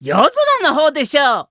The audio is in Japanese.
夜空の方でしょう。